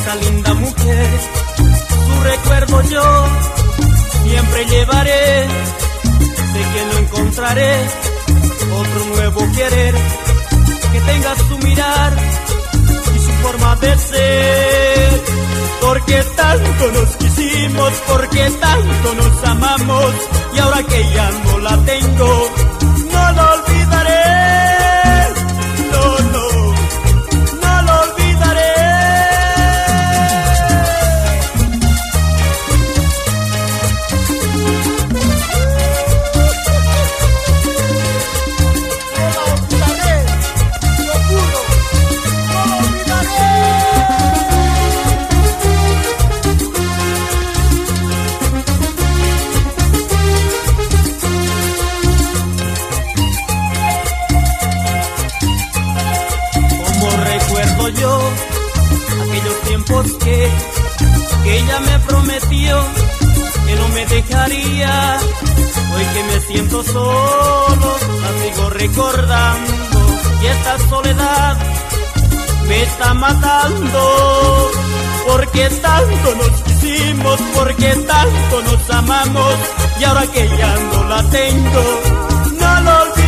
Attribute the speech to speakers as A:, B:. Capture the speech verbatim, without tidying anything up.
A: esa linda mujer, su recuerdo yo siempre llevaré. Sé que no encontraré otro nuevo querer que tenga su mirar y su forma de ser. Porque tanto nos quisimos, porque tanto nos amamos, y ahora que ya no la tengo, no la olvidaré. No, no, no la olvidaré. Yo aquellos tiempos que, que ella me prometió que no me dejaría. Hoy que me siento solo, la sigo recordando, y esta soledad me está matando. Porque tanto nos quisimos, porque tanto nos amamos, y ahora que ya no la tengo, no lo olvido.